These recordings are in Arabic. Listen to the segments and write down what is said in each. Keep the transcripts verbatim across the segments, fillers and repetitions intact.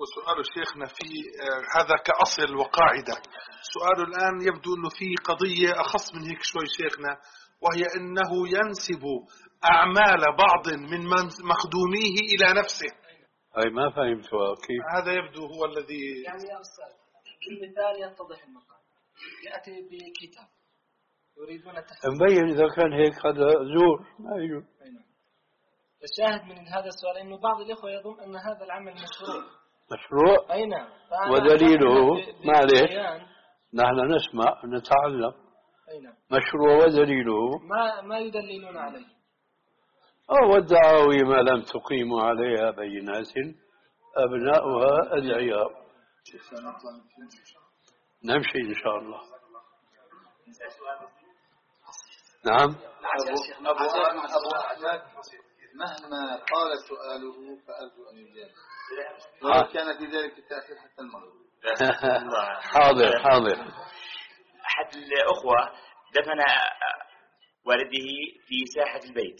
وسؤال شيخنا في هذا كأصل وقاعدة. سؤاله الآن يبدو أنه في قضية أخص من هيك شوي شيخنا، وهي أنه ينسب أعمال بعض من مخدوميه إلى نفسه. أي ما فهمتها كيف؟ هذا يبدو هو الذي يعني يا أستاذ بالمثال يتضح المقام. يأتي بكتاب يريدون التحديث، مبين إذا كان هيك هذا زور ما يجوز. الشاهد من هذا السؤال أنه بعض الإخوة يظن أن هذا العمل مشروع. مشروع؟ أي نعم. ودليله معلش نحن نسمع نتعلم. أي نعم. مشروع ودليله ما ما يدللون عليه. أو الدعاوي ما لم تقيم عليها بينات أبناؤها أدعياء. نمشي إن شاء الله. نعم. مهما طال سؤاله فأرجو أن يجاب، ولو كان في ذلك التأخير حتى المغرب. حاضر حاضر. أحد الأخوة دفن والده في ساحة البيت.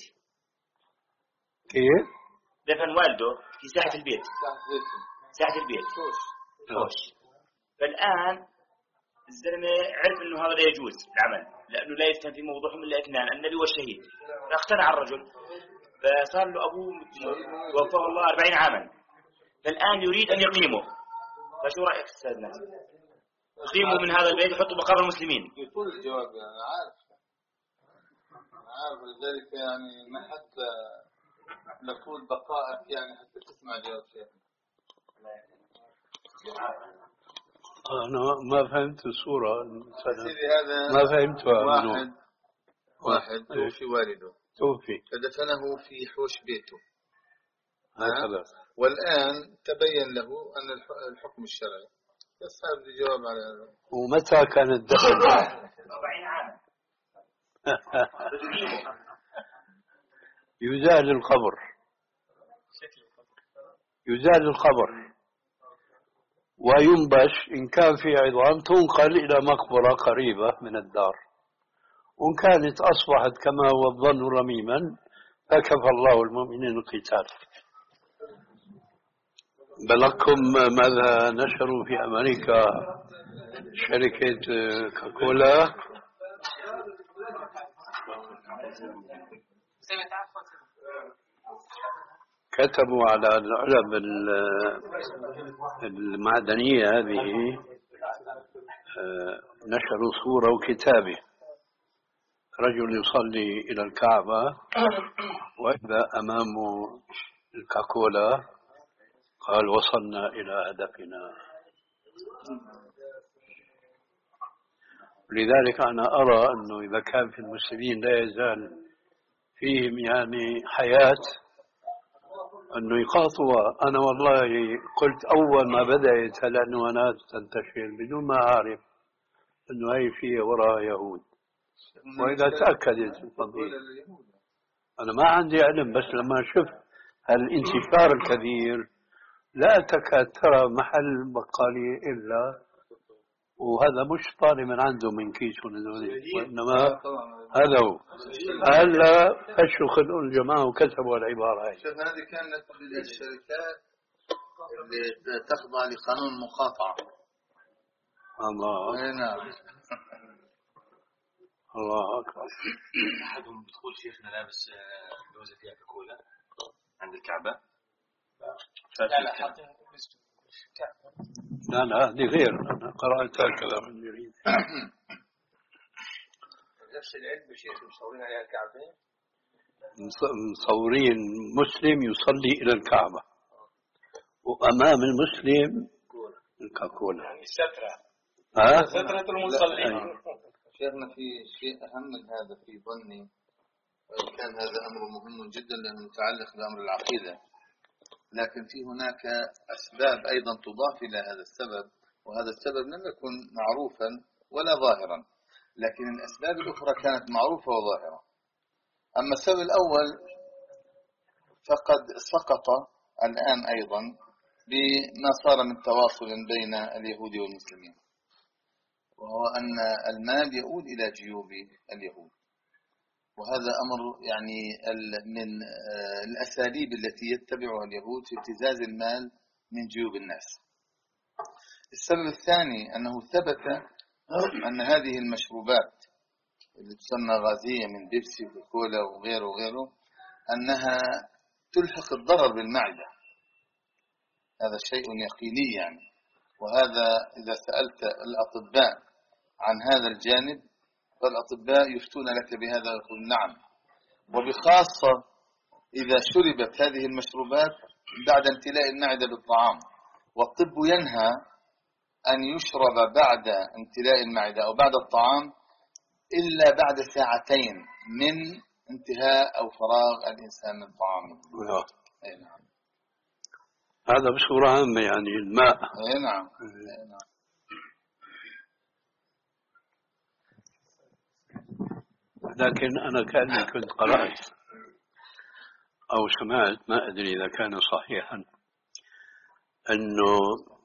كيف؟ دفن والده في ساحة البيت. ساحة البيت. حوش. فالآن الزلمة عرف إنه هذا لا يجوز العمل، لأنه لا يفتن في موضوعهم إلا اثنان، النبي والشهيد. فاقتنع الرجل، فصار له أبوه وفاه الله أربعين عاما، فالآن يريد أن يقيمه. فشو رأيك أستاذ ناس؟ يقيموا من هذا البيت يحطوا مقابر المسلمين. يطول الجواب يعني أنا عارف أنا عارف لذلك يعني ما حتى لطول بقائك يعني حتى تسمع جواب شيخنا. أنا ما فهمت الصورة. ما فهمتها. واحد واحد توفي والده توفي فدفنه في حوش بيته هكذا، والآن تبين له أن الحكم الشرعي. بس هذا الجواب على هذا. ومتى كان الدفن؟ أربعين عاما. يزال القبر يزال القبر وينبش إن كان في عظام تنقل إلى مقبرة قريبة من الدار، وإن كانت أصبحت كما هو الظن رميما فكفى الله المؤمنين القتال. بلغكم ماذا نشروا في أمريكا شركة كوكولا؟ كتبوا على العلب المعدنية هذه، نشروا صورة وكتابة رجل يصلي إلى الكعبة وإذا أمامه الكاكولا قال وصلنا إلى هدفنا. لذلك أنا أرى أنه إذا كان في المسلمين لا يزال فيهم يعني حياة أنه يقاطوا. أنا والله قلت أول ما بدأت العنوانات تنتشر بدون ما أعرف أنه هي فيه وراء يهود، وإذا تأكدت القضية أنا ما عندي علم، بس لما شفت الانتشار الكبير لا تكاد ترى محل بقالية إلا، وهذا مش طالع من عنده من كيس ونزولي، وإنما هذا هو. هلا فشوا خلقوا الجماعة وكتبوا العبارة هاي. شوف هذه كانت الشركات اللي تخضع لقانون المقاطعة. الله. نعم. الله أكبر. أحدهم دخول شيخنا لابس بلوزة فيها كوكولا عند الكعبة. لا لا حاطين لا لا هذه غير، أنا قرأتها كلام جديد. نفس العلم شيخ مصورين عليها الكعبة، مصورين مسلم يصلي إلى الكعبة وأمام المسلم الكاكولا، يعني سترة ها؟ سترة المصلين. شيخنا في شيء أهم من هذا في ظني، وإن كان هذا أمر مهم جدا لأنه متعلق بأمر العقيدة، لكن في هناك أسباب أيضا تضاف إلى هذا السبب، وهذا السبب لم يكن معروفا ولا ظاهرا، لكن الأسباب الأخرى كانت معروفة وظاهرة. أما السبب الأول فقد سقط الآن أيضا بما صار من تواصل بين اليهود والمسلمين، وهو أن المال يؤول إلى جيوب اليهود، وهذا أمر يعني من الأساليب التي يتبعها اليهود في ابتزاز المال من جيوب الناس. السبب الثاني أنه ثبت أن هذه المشروبات اللي تسمى غازية من بيبسي وكولا وغيره وغيره أنها تلحق الضرر بالمعدة. هذا شيء يقيني يعني، وهذا إذا سألت الأطباء عن هذا الجانب فالأطباء يفتون لك بهذا ويقول نعم، وبخاصة إذا شربت هذه المشروبات بعد امتلاء المعدة بالطعام. والطب ينهى أن يشرب بعد امتلاء المعدة أو بعد الطعام إلا بعد ساعتين من انتهاء أو فراغ الإنسان من طعامه. أي نعم. هذا بصورة عامة يعني الماء. أي نعم. أي نعم. لكن أنا كأني كنت قرأت أو سمعت، ما أدري إذا كان صحيحا، أنه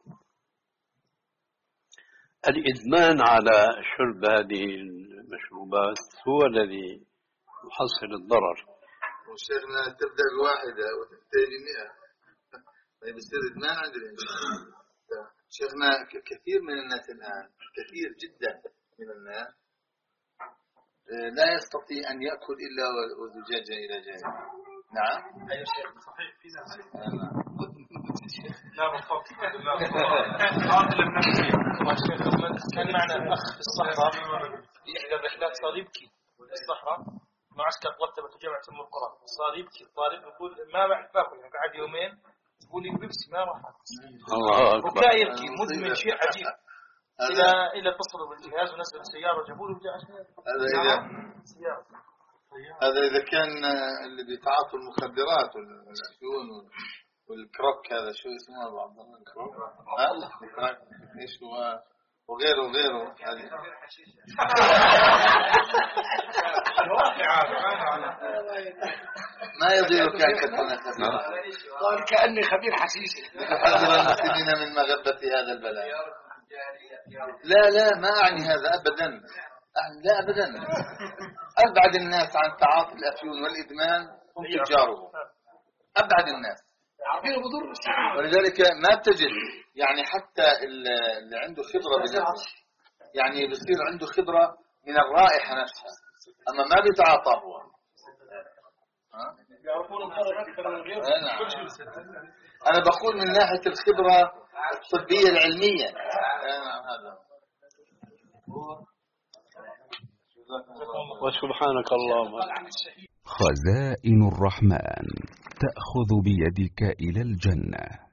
الإدمان على شرب هذه المشروبات هو الذي يحصل الضرر. وشيخنا تبدأ بواحدة وتنتهي بمئة، بيصير إدمان عند الإنسان. شيخنا كثير من الناس الآن، كثير جدا من الناس لا يستطيع أن يأكل إلا وزجاجة إلى جانب. نعم. أيوة شيخ صحيح في ناس. لا بالضبط. لا عاطل النفسي. كان معنا أخ في الصحراء في إحدى الرحلات صار يبكي في الصحراء، معسكر مرتبة جامعة أم القرى، صار يبكي الطالب يقول ما بعرف باكل، يعني قعد يومين يقول لي بيبسي ما راح الله أكبر. وكان يبكي مدمن شيء عجيب. إلى إلى اتصلوا بالجهاز ونزلوا السيارة وجابوا له وجاء عشان هذا إذا هذا إذا كان اللي بيتعاطوا المخدرات والأفيون والكروك، هذا شو اسمه بعض الكروك؟ ها؟ إيش هو وغيره وغيره هذه. ما يضير كان كتنا خبير. قال كأني خبير حشيشي. حذر المسلمين من مغبة هذا البلاء. لا لا ما أعني هذا أبدا، لا أبدا. أبعد الناس عن تعاطي الأفيون والإدمان هم تجارهم، أبعد الناس. ولذلك ما بتجد يعني حتى اللي عنده خبرة بالنسبة يعني بيصير عنده خبرة من الرائحة نفسها، أما ما بيتعاطى هو. أنا بقول من ناحية الخبرة الطبية العلمية. هذا وسبحانك اللهم. خزائن الرحمن تأخذ بيدك إلى الجنة.